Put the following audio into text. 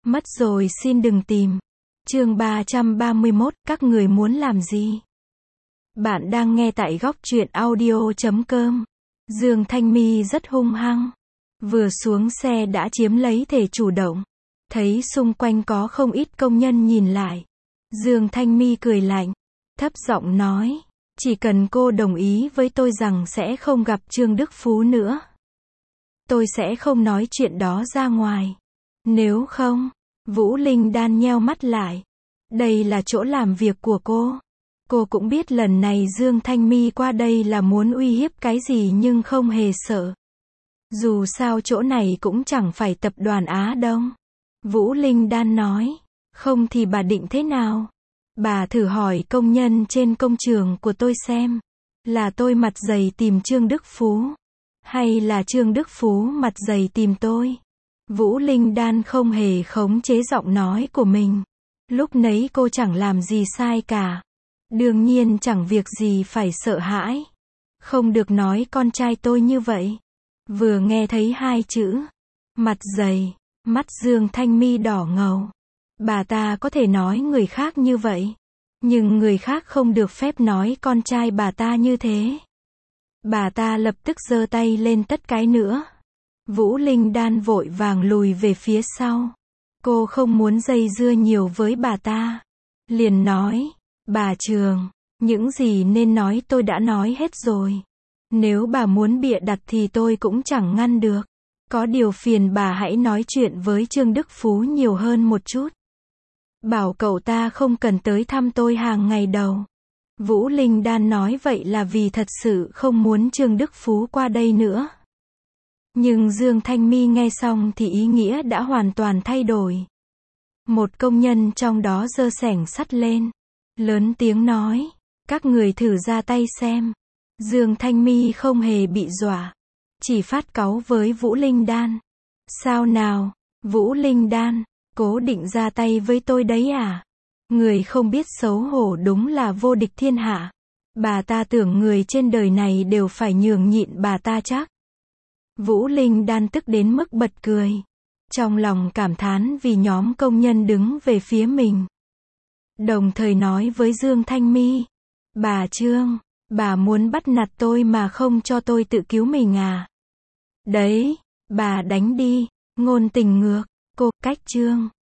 Mất rồi xin đừng tìm. Chương 331, các người muốn làm gì? Bạn đang nghe tại góc truyện audio.com. Dương Thanh My rất hung hăng. Vừa xuống xe đã chiếm lấy thể chủ động. Thấy xung quanh có không ít công nhân nhìn lại. Dương Thanh My cười lạnh. Thấp giọng nói. Chỉ cần cô đồng ý với tôi rằng sẽ không gặp Trương Đức Phú nữa. Tôi sẽ không nói chuyện đó ra ngoài. Nếu không, Vũ Linh Đan nheo mắt lại. Đây là chỗ làm việc của cô. Cô cũng biết lần này Dương Thanh My qua đây là muốn uy hiếp cái gì nhưng không hề sợ. Dù sao chỗ này cũng chẳng phải tập đoàn Á Đông. Vũ Linh Đan nói. Không thì bà định thế nào? Bà thử hỏi công nhân trên công trường của tôi xem. Là tôi mặt dày tìm Trương Đức Phú? Hay là Trương Đức Phú mặt dày tìm tôi? Vũ Linh Đan không hề khống chế giọng nói của mình. Lúc nấy cô chẳng làm gì sai cả. Đương nhiên chẳng việc gì phải sợ hãi. Không được nói con trai tôi như vậy. Vừa nghe thấy hai chữ mặt dày, mắt Dương Thanh My đỏ ngầu. Bà ta có thể nói người khác như vậy, nhưng người khác không được phép nói con trai bà ta như thế. Bà ta lập tức giơ tay lên tất cái nữa. Vũ Linh Đan vội vàng lùi về phía sau. Cô không muốn dây dưa nhiều với bà ta. Liền nói, bà Trường, những gì nên nói tôi đã nói hết rồi. Nếu bà muốn bịa đặt thì tôi cũng chẳng ngăn được. Có điều phiền bà hãy nói chuyện với Trương Đức Phú nhiều hơn một chút. Bảo cậu ta không cần tới thăm tôi hàng ngày đầu. Vũ Linh Đan nói vậy là vì thật sự không muốn Trương Đức Phú qua đây nữa. Nhưng Dương Thanh My nghe xong thì ý nghĩa đã hoàn toàn thay đổi. Một công nhân trong đó giơ xẻng sắt lên. Lớn tiếng nói. Các người thử ra tay xem. Dương Thanh My không hề bị dọa. Chỉ phát cáu với Vũ Linh Đan. Sao nào, Vũ Linh Đan, cố định ra tay với tôi đấy à? Người không biết xấu hổ đúng là vô địch thiên hạ. Bà ta tưởng người trên đời này đều phải nhường nhịn bà ta chắc. Vũ Linh Đan tức đến mức bật cười. Trong lòng cảm thán vì nhóm công nhân đứng về phía mình. Đồng thời nói với Dương Thanh My. Bà Trương, bà muốn bắt nạt tôi mà không cho tôi tự cứu mình à? Đấy, bà đánh đi, ngôn tình ngược, cô, cách Trương.